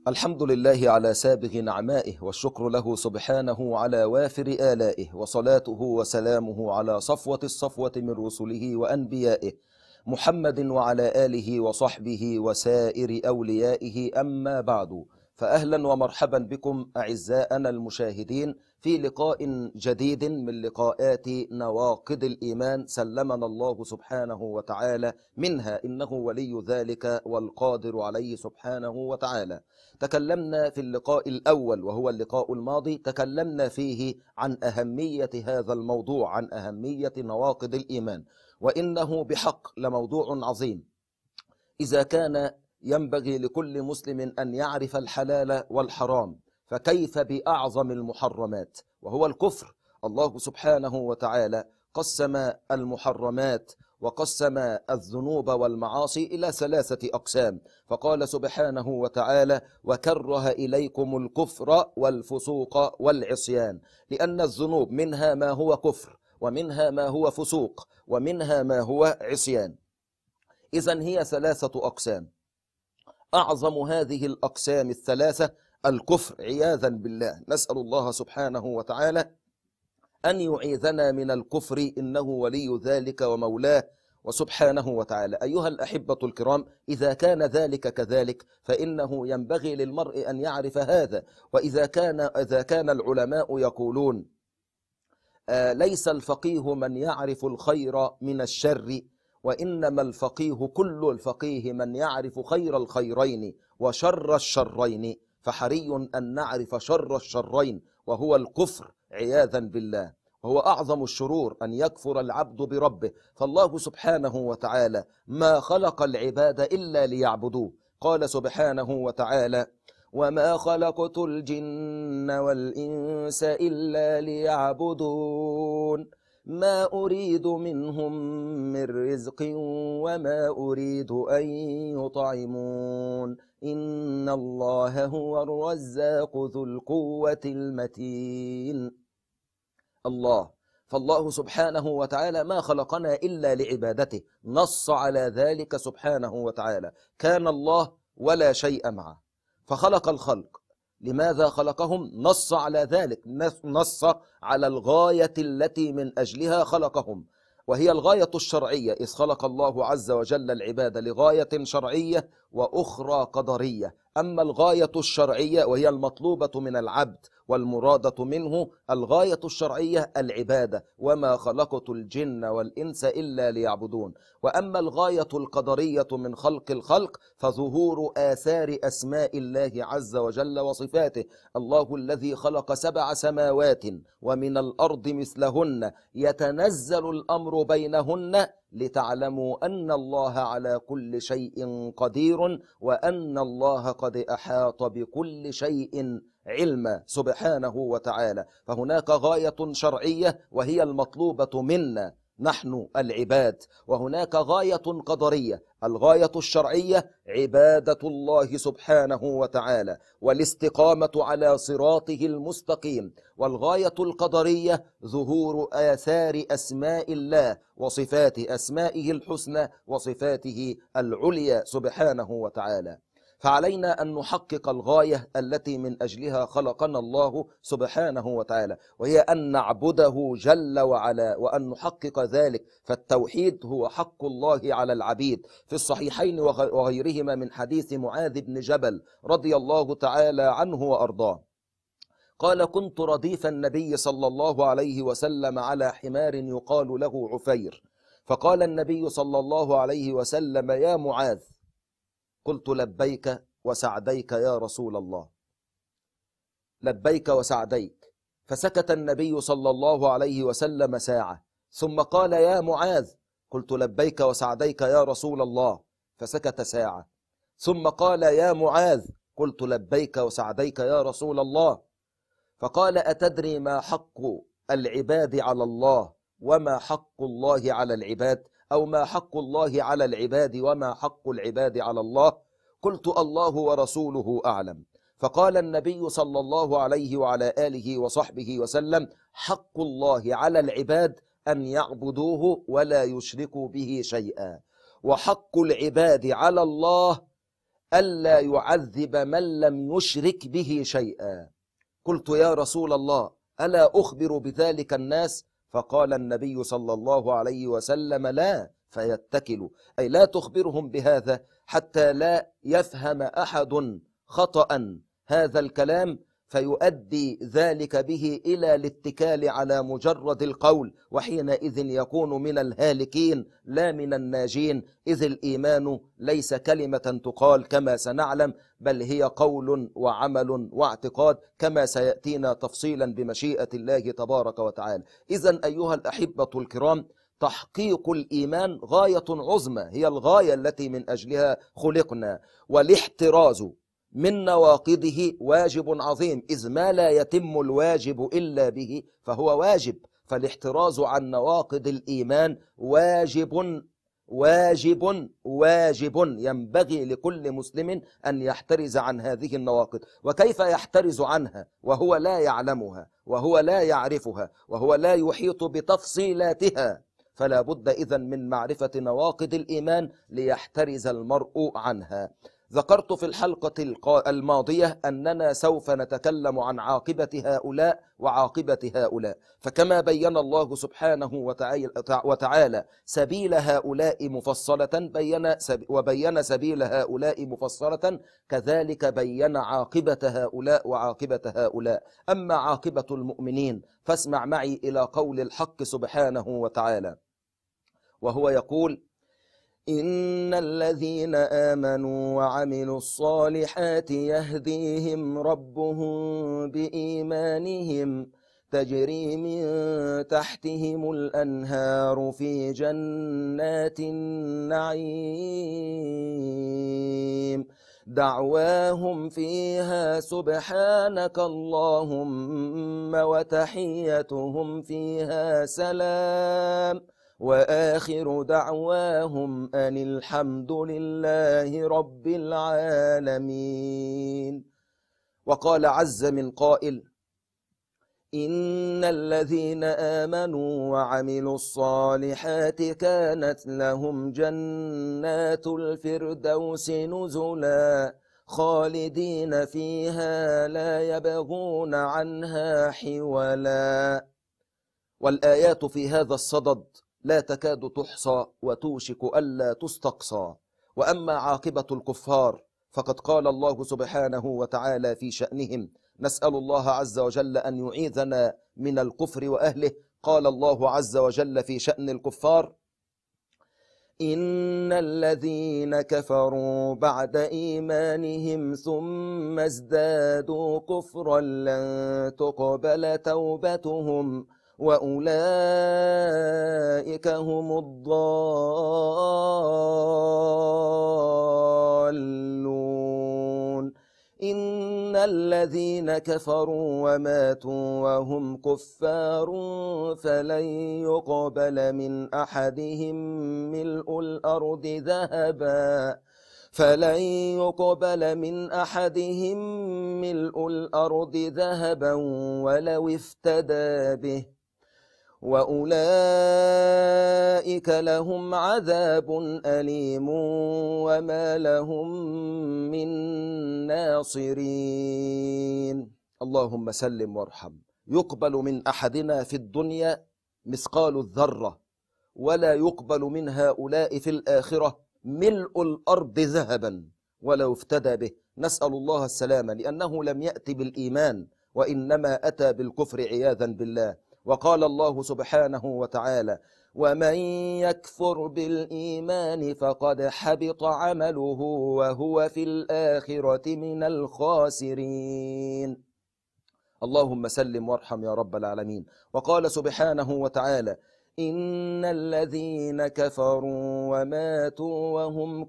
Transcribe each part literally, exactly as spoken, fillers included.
الحمد لله على سابغ نعمائه، والشكر له سبحانه على وافر آلائه، وصلاته وسلامه على صفوة الصفوة من رسله وأنبيائه محمد وعلى آله وصحبه وسائر أوليائه. أما بعد، فأهلا ومرحبا بكم أعزائنا المشاهدين في لقاء جديد من لقاءات نواقض الإيمان، سلمنا الله سبحانه وتعالى منها، إنه ولي ذلك والقادر عليه سبحانه وتعالى. تكلمنا في اللقاء الأول وهو اللقاء الماضي، تكلمنا فيه عن أهمية هذا الموضوع، عن أهمية نواقض الإيمان، وإنه بحق لموضوع عظيم. إذا كان ينبغي لكل مسلم أن يعرف الحلال والحرام، فكيف بأعظم المحرمات وهو الكفر؟ الله سبحانه وتعالى قسم المحرمات وقسم الذنوب والمعاصي إلى ثلاثة أقسام، فقال سبحانه وتعالى: وكره إليكم الكفر والفسوق والعصيان، لأن الذنوب منها ما هو كفر، ومنها ما هو فسوق، ومنها ما هو عصيان. إذن هي ثلاثة أقسام. أعظم هذه الأقسام الثلاثة الكفر، عياذا بالله. نسأل الله سبحانه وتعالى أن يعيذنا من الكفر، إنه ولي ذلك ومولاه وسبحانه وتعالى. أيها الأحبة الكرام، إذا كان ذلك كذلك فإنه ينبغي للمرء أن يعرف هذا. وإذا كان إذا كان العلماء يقولون آه ليس الفقيه من يعرف الخير من الشر، وإنما الفقيه كل الفقيه من يعرف خير الخيرين وشر الشرين، فحري أن نعرف شر الشرين وهو الكفر، عياذا بالله. وهو أعظم الشرور أن يكفر العبد بربه، فالله سبحانه وتعالى ما خلق العباد إلا ليعبدوه. قال سبحانه وتعالى: وما خلقت الجن والإنس إلا ليعبدون ما أريد منهم من رزق وما أريد أن يطعمون إن الله هو الرزاق ذو القوة المتين. الله، فالله سبحانه وتعالى ما خلقنا إلا لعبادته، نص على ذلك سبحانه وتعالى. كان الله ولا شيء معه فخلق الخلق. لماذا خلقهم؟ نص على ذلك، نص على الغاية التي من أجلها خلقهم، وهي الغاية الشرعية، إذ خلق الله عز وجل العباد لغاية شرعية وأخرى قدرية. أما الغاية الشرعية وهي المطلوبة من العبد والمرادة منه، الغاية الشرعية العبادة: وما خلقت الجن والإنس إلا ليعبدون. وأما الغاية القدرية من خلق الخلق فظهور آثار أسماء الله عز وجل وصفاته. الله الذي خلق سبع سماوات ومن الأرض مثلهن يتنزل الأمر بينهن لتعلموا أن الله على كل شيء قدير وأن الله قد أحاط بكل شيء علما سبحانه وتعالى. فهناك غاية شرعية وهي المطلوبة منا نحن العباد، وهناك غاية قدرية. الغاية الشرعية عبادة الله سبحانه وتعالى والاستقامة على صراطه المستقيم، والغاية القدرية ظهور آثار أسماء الله وصفاته، أسمائه الحسنى وصفاته العليا سبحانه وتعالى. فعلينا أن نحقق الغاية التي من أجلها خلقنا الله سبحانه وتعالى، وهي أن نعبده جل وعلا وأن نحقق ذلك. فالتوحيد هو حق الله على العبيد. في الصحيحين وغيرهما من حديث معاذ بن جبل رضي الله تعالى عنه وأرضاه قال: كنت رديف النبي صلى الله عليه وسلم على حمار يقال له عفير، فقال النبي صلى الله عليه وسلم: يا معاذ. قلت: لبيك وسعديك يا رسول الله. لبيك وسعديك. فسكت النبي صلى الله عليه وسلم ساعة، ثم قال: يا معاذ. قلت: لبيك وسعديك يا رسول الله. فسكت ساعة، ثم قال: يا معاذ. قلت: لبيك وسعديك يا رسول الله. فقال: أتدري ما حق العباد على الله وما حق الله على العباد؟ أو ما حق الله على العباد وما حق العباد على الله؟ قلت: الله ورسوله أعلم. فقال النبي صلى الله عليه وعلى آله وصحبه وسلم: حق الله على العباد أن يعبدوه ولا يشركوا به شيئا، وحق العباد على الله ألا يعذب من لم يشرك به شيئا. قلت يا رسول الله ألا أخبر بذلك الناس؟ فقال النبي صلى الله عليه وسلم لا، فيتكلوا، أي لا تخبرهم بهذا حتى لا يفهم أحد خطأ هذا الكلام فيؤدي ذلك به إلى الاتكال على مجرد القول، وحينئذ يكون من الهالكين لا من الناجين، إذ الإيمان ليس كلمة تقال كما سنعلم، بل هي قول وعمل واعتقاد كما سيأتينا تفصيلا بمشيئة الله تبارك وتعالى. إذن أيها الأحبة الكرام، تحقيق الإيمان غاية عظمى، هي الغاية التي من أجلها خلقنا، والاحتراز من نواقضه واجب عظيم، إذ ما لا يتم الواجب إلا به فهو واجب، فالاحتراز عن نواقض الإيمان واجب واجب واجب ينبغي لكل مسلم أن يحترز عن هذه النواقض. وكيف يحترز عنها وهو لا يعلمها وهو لا يعرفها وهو لا يحيط بتفصيلاتها؟ فلا بد إذن من معرفة نواقض الإيمان ليحترز المرء عنها. ذكرت في الحلقة الماضية أننا سوف نتكلم عن عاقبة هؤلاء وعاقبة هؤلاء، فكما بين الله سبحانه وتعالى سبيل هؤلاء مفصلة بين وبين سبيل هؤلاء مفصلة، كذلك بين عاقبة هؤلاء وعاقبة هؤلاء. أما عاقبة المؤمنين فاسمع معي إلى قول الحق سبحانه وتعالى، وهو يقول: إن الذين آمنوا وعملوا الصالحات يهديهم ربهم بإيمانهم تجري من تحتهم الأنهار في جنات النعيم دعواهم فيها سبحانك اللهم وتحيتهم فيها سلام وآخر دعواهم أن الحمد لله رب العالمين. وقال عز من قائل: إن الذين آمنوا وعملوا الصالحات كانت لهم جنات الفردوس نزلا خالدين فيها لا يبغون عنها حولا. والآيات في هذا الصدد لا تكاد تحصى وتوشك ألا تستقصى. وأما عاقبة الكفار فقد قال الله سبحانه وتعالى في شأنهم، نسأل الله عز وجل أن يعيذنا من الكفر وأهله. قال الله عز وجل في شأن الكفار: إن الذين كفروا بعد إيمانهم ثم ازدادوا كفرا لن تقبل توبتهم وأولئك هم الضالون. إن الذين كفروا وماتوا وهم كفار فلن يقبل من أحدهم ملء الأرض ذهبا فلن يقبل من أحدهم ملء الأرض ذهبا ولو افتدى به وأولئك لهم عذاب أليم وما لهم من ناصرين. اللهم سلم وارحم. يقبل من أحدنا في الدنيا مثقال الذرة، ولا يقبل من هؤلاء في الآخرة ملء الأرض ذهبا ولو افتدى به. نسأل الله السلامة، لأنه لم يأتي بالإيمان وإنما أتى بالكفر عياذا بالله. وقال الله سبحانه وتعالى: ومن يكفر بالإيمان فقد حبط عمله وهو في الآخرة من الخاسرين. اللهم سلم وارحم يا رب العالمين. وقال سبحانه وتعالى: إن الذين كفروا وماتوا وهم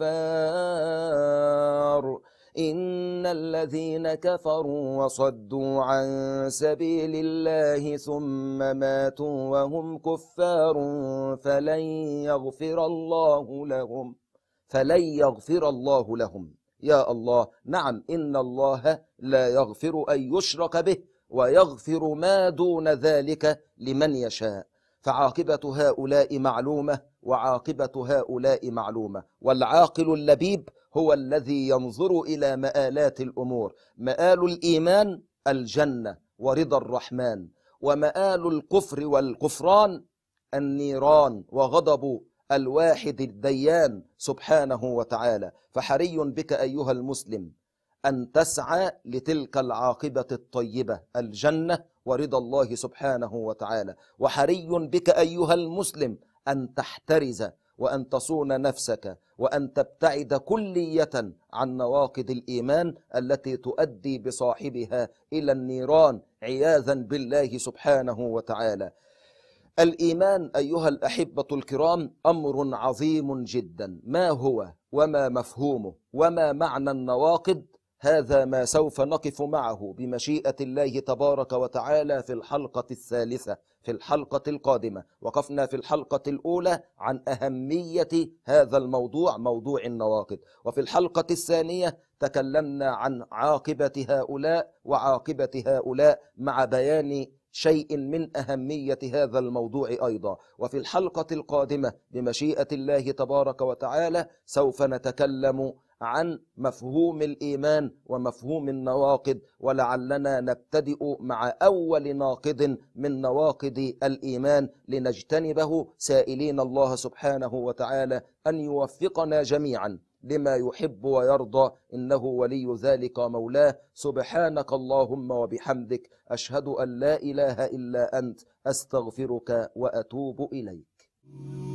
كفار إن الذين كفروا وصدوا عن سبيل الله ثم ماتوا وهم كفار فلن يغفر الله لهم فلن يغفر الله لهم. يا الله، نعم، إن الله لا يغفر أن يشرك به ويغفر ما دون ذلك لمن يشاء. فعاقبة هؤلاء معلومة وعاقبة هؤلاء معلومة. والعاقل اللبيب هو الذي ينظر إلى مآلات الأمور. مآل الإيمان الجنة ورضا الرحمن، ومآل الكفر والكفران النيران وغضب الواحد الديان سبحانه وتعالى. فحري بك أيها المسلم أن تسعى لتلك العاقبة الطيبة، الجنة ورضا الله سبحانه وتعالى. وحري بك أيها المسلم أن تحترز وأن تصون نفسك وأن تبتعد كلية عن نواقض الإيمان التي تؤدي بصاحبها إلى النيران عياذا بالله سبحانه وتعالى. الإيمان أيها الأحبة الكرام أمر عظيم جدا. ما هو وما مفهومه وما معنى النواقض؟ هذا ما سوف نقف معه بمشيئة الله تبارك وتعالى في الحلقة الثالثة في الحلقة القادمة. وقفنا في الحلقة الأولى عن أهمية هذا الموضوع، موضوع النواقض، وفي الحلقة الثانية تكلمنا عن عاقبة هؤلاء وعاقبة هؤلاء مع بيان شيء من أهمية هذا الموضوع أيضا. وفي الحلقة القادمة بمشيئة الله تبارك وتعالى سوف نتكلم عن مفهوم الإيمان ومفهوم النواقض، ولعلنا نبتدئ مع أول ناقض من نواقض الإيمان لنجتنبه، سائلين الله سبحانه وتعالى أن يوفقنا جميعا لما يحب ويرضى، إنه ولي ذلك مولاه. سبحانك اللهم وبحمدك، أشهد أن لا إله إلا أنت، أستغفرك وأتوب إليك.